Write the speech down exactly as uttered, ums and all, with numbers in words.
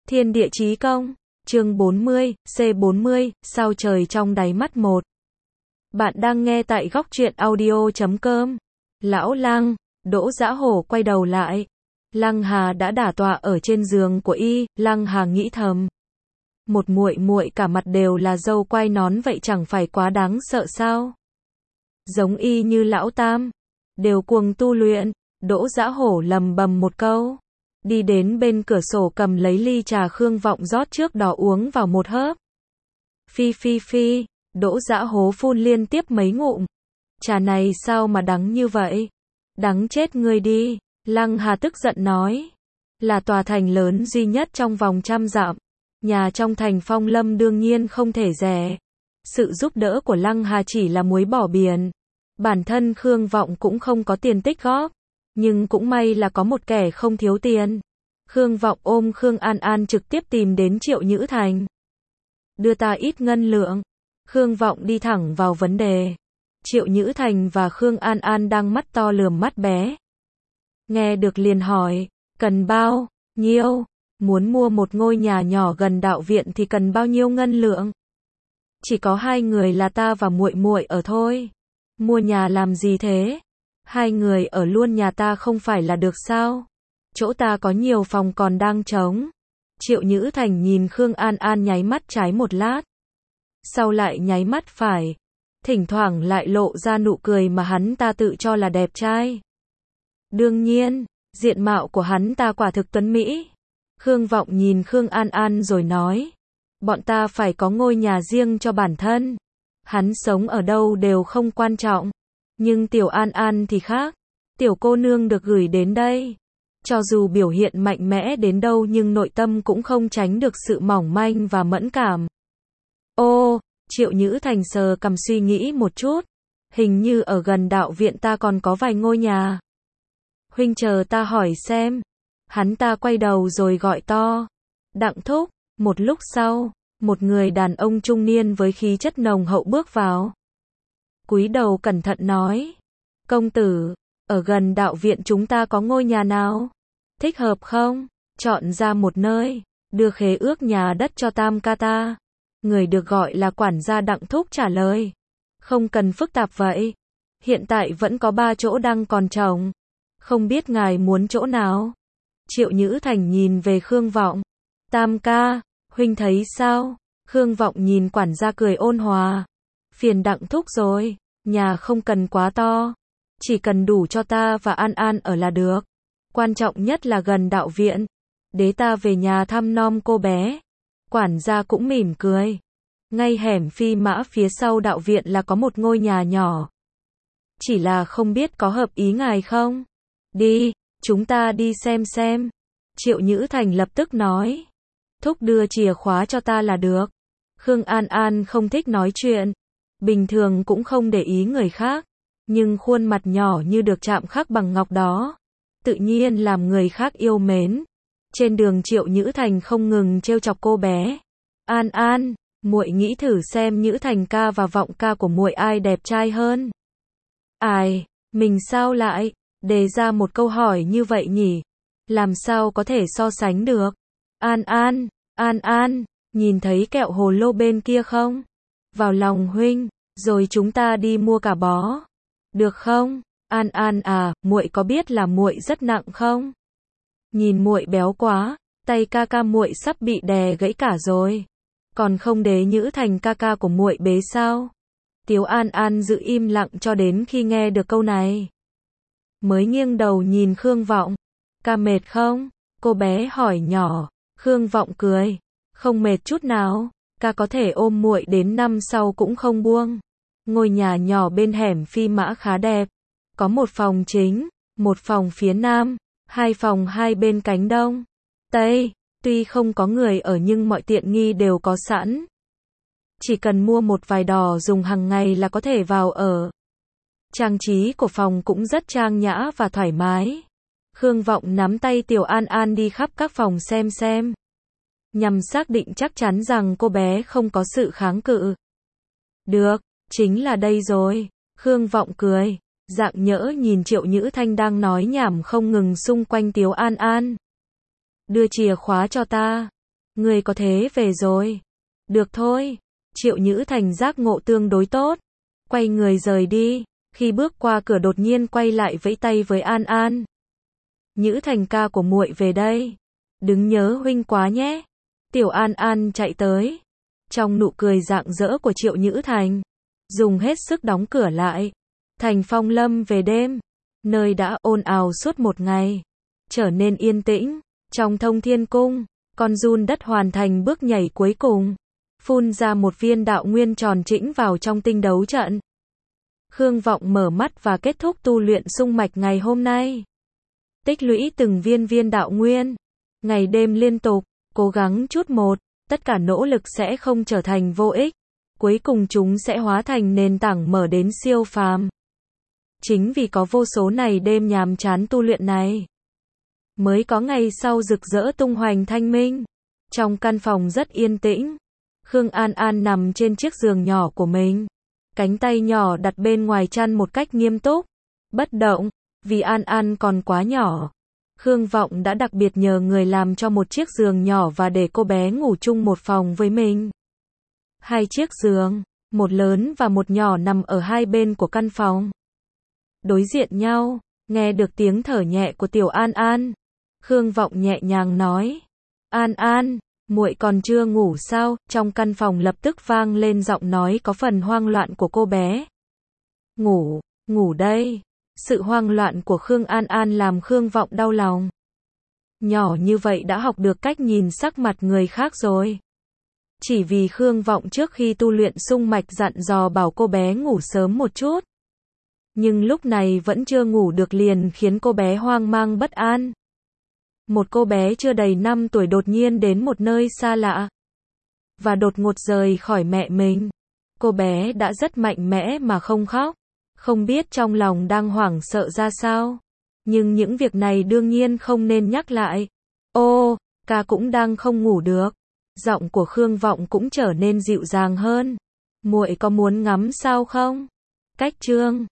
Thiên địa chí công, chương bốn mươi, C bốn mươi, sao trời trong đáy mắt một. Bạn đang nghe tại góc truyện audio chấm com. Lão Lăng, Đỗ Dã Hổ quay đầu lại. Lăng Hà đã đả tọa ở trên giường của y, Lăng Hà nghĩ thầm. Một muội muội cả mặt đều là râu quai nón vậy chẳng phải quá đáng sợ sao? Giống y như lão tam, đều cuồng tu luyện, Đỗ Dã Hổ lầm bầm một câu. Đi đến bên cửa sổ cầm lấy ly trà Khương Vọng rót trước đó uống vào một hớp. Phi phi phi, Đỗ Dã Hổ phun liên tiếp mấy ngụm. Trà này sao mà đắng như vậy? Đắng chết ngươi đi, Lăng Hà tức giận nói. Là tòa thành lớn duy nhất trong vòng trăm dặm. Nhà trong thành Phong Lâm đương nhiên không thể rẻ. Sự giúp đỡ của Lăng Hà chỉ là muối bỏ biển. Bản thân Khương Vọng cũng không có tiền tích góp. Nhưng cũng may là có một kẻ không thiếu tiền. Khương Vọng ôm Khương An An trực tiếp tìm đến Triệu Nhữ Thành. Đưa ta ít ngân lượng. Khương Vọng đi thẳng vào vấn đề. Triệu Nhữ Thành và Khương An An đang mắt to lườm mắt bé. Nghe được liền hỏi, cần bao nhiêu? Muốn mua một ngôi nhà nhỏ gần đạo viện thì cần bao nhiêu ngân lượng? Chỉ có hai người là ta và muội muội ở thôi. Mua nhà làm gì thế? Hai người ở luôn nhà ta không phải là được sao? Chỗ ta có nhiều phòng còn đang trống. Triệu Nhữ Thành nhìn Khương An An nháy mắt trái một lát. Sau lại nháy mắt phải. Thỉnh thoảng lại lộ ra nụ cười mà hắn ta tự cho là đẹp trai. Đương nhiên, diện mạo của hắn ta quả thực tuấn mỹ. Khương Vọng nhìn Khương An An rồi nói. Bọn ta phải có ngôi nhà riêng cho bản thân. Hắn sống ở đâu đều không quan trọng. Nhưng Tiểu An An thì khác. Tiểu cô nương được gửi đến đây. Cho dù biểu hiện mạnh mẽ đến đâu nhưng nội tâm cũng không tránh được sự mỏng manh và mẫn cảm. Ô, Triệu Nhữ Thành sờ cằm suy nghĩ một chút. Hình như ở gần đạo viện ta còn có vài ngôi nhà. Huynh chờ ta hỏi xem. Hắn ta quay đầu rồi gọi to. Đặng thúc, một lúc sau, một người đàn ông trung niên với khí chất nồng hậu bước vào. Cúi đầu cẩn thận nói. Công tử, ở gần đạo viện chúng ta có ngôi nhà nào? Thích hợp không? Chọn ra một nơi, đưa khế ước nhà đất cho tam ca ta. Người được gọi là quản gia Đặng thúc trả lời. Không cần phức tạp vậy. Hiện tại vẫn có ba chỗ đang còn trống. Không biết ngài muốn chỗ nào? Triệu Nhữ Thành nhìn về Khương Vọng. Tam ca, huynh thấy sao? Khương Vọng nhìn quản gia cười ôn hòa. Phiền Đặng thúc rồi, nhà không cần quá to. Chỉ cần đủ cho ta và An An ở là được. Quan trọng nhất là gần đạo viện. Để ta về nhà thăm nom cô bé. Quản gia cũng mỉm cười. Ngay hẻm Phi Mã phía sau đạo viện là có một ngôi nhà nhỏ. Chỉ là không biết có hợp ý ngài không? Đi, chúng ta đi xem xem. Triệu Nhữ Thành lập tức nói. Thúc đưa chìa khóa cho ta là được. Khương An An không thích nói chuyện. Bình thường cũng không để ý người khác. Nhưng khuôn mặt nhỏ như được chạm khắc bằng ngọc đó. Tự nhiên làm người khác yêu mến. Trên đường Triệu Nhữ Thành không ngừng trêu chọc cô bé. An An, muội nghĩ thử xem Nhữ Thành ca và Vọng ca của muội ai đẹp trai hơn. Ai, mình sao lại đề ra một câu hỏi như vậy nhỉ? Làm sao có thể so sánh được? An An, An An, nhìn thấy kẹo hồ lô bên kia không? Vào lòng huynh, rồi chúng ta đi mua cả bó. Được không? An An à, muội có biết là muội rất nặng không? Nhìn muội béo quá, tay ca ca muội sắp bị đè gãy cả rồi. Còn không để Nhữ Thành ca ca của muội bế sao? Tiếu An An giữ im lặng cho đến khi nghe được câu này. Mới nghiêng đầu nhìn Khương Vọng. Ca mệt không? Cô bé hỏi nhỏ. Khương Vọng cười. Không mệt chút nào, ca có thể ôm muội đến năm sau cũng không buông. Ngôi nhà nhỏ bên hẻm Phi Mã khá đẹp. Có một phòng chính, một phòng phía nam, hai phòng hai bên cánh đông, tây. Tuy không có người ở nhưng mọi tiện nghi đều có sẵn. Chỉ cần mua một vài đồ dùng hàng ngày là có thể vào ở. Trang trí của phòng cũng rất trang nhã và thoải mái. Khương Vọng nắm tay Tiểu An An đi khắp các phòng xem xem. Nhằm xác định chắc chắn rằng cô bé không có sự kháng cự. Được, chính là đây rồi. Khương Vọng cười. Dạng nhỡ nhìn Triệu Nhữ Thanh đang nói nhảm không ngừng xung quanh Tiếu An An. Đưa chìa khóa cho ta. Người có thế về rồi. Được thôi. Triệu Nhữ Thành giác ngộ tương đối tốt. Quay người rời đi. Khi bước qua cửa đột nhiên quay lại vẫy tay với An An. Nhữ Thành ca của muội về đây. Đừng nhớ huynh quá nhé. Tiểu An An chạy tới. Trong nụ cười rạng rỡ của Triệu Nhữ Thành. Dùng hết sức đóng cửa lại. Thành phong lâm về đêm. Nơi đã ồn ào suốt một ngày. Trở nên yên tĩnh. Trong Thông Thiên Cung. Con giun đất hoàn thành bước nhảy cuối cùng. Phun ra một viên đạo nguyên tròn trĩnh vào trong tinh đấu trận. Khương Vọng mở mắt và kết thúc tu luyện xung mạch ngày hôm nay. Tích lũy từng viên viên đạo nguyên. Ngày đêm liên tục, cố gắng chút một, tất cả nỗ lực sẽ không trở thành vô ích. Cuối cùng chúng sẽ hóa thành nền tảng mở đến siêu phàm. Chính vì có vô số này đêm nhàm chán tu luyện này, mới có ngày sau rực rỡ tung hoành thanh minh. Trong căn phòng rất yên tĩnh, Khương An An nằm trên chiếc giường nhỏ của mình. Cánh tay nhỏ đặt bên ngoài chăn một cách nghiêm túc, bất động, vì An An còn quá nhỏ. Khương Vọng đã đặc biệt nhờ người làm cho một chiếc giường nhỏ và để cô bé ngủ chung một phòng với mình. Hai chiếc giường, một lớn và một nhỏ nằm ở hai bên của căn phòng. Đối diện nhau, nghe được tiếng thở nhẹ của Tiểu An An. Khương Vọng nhẹ nhàng nói, An An, muội còn chưa ngủ sao? Trong căn phòng lập tức vang lên giọng nói có phần hoang loạn của cô bé. Ngủ, ngủ đây. Sự hoang loạn của Khương An An làm Khương Vọng đau lòng. Nhỏ như vậy đã học được cách nhìn sắc mặt người khác rồi. Chỉ vì Khương Vọng trước khi tu luyện xung mạch dặn dò bảo cô bé ngủ sớm một chút. Nhưng lúc này vẫn chưa ngủ được liền khiến cô bé hoang mang bất an. Một cô bé chưa đầy năm tuổi đột nhiên đến một nơi xa lạ. Và đột ngột rời khỏi mẹ mình. Cô bé đã rất mạnh mẽ mà không khóc. Không biết trong lòng đang hoảng sợ ra sao. Nhưng những việc này đương nhiên không nên nhắc lại. Ô, ca cũng đang không ngủ được. Giọng của Khương Vọng cũng trở nên dịu dàng hơn. Muội có muốn ngắm sao không? Cách chương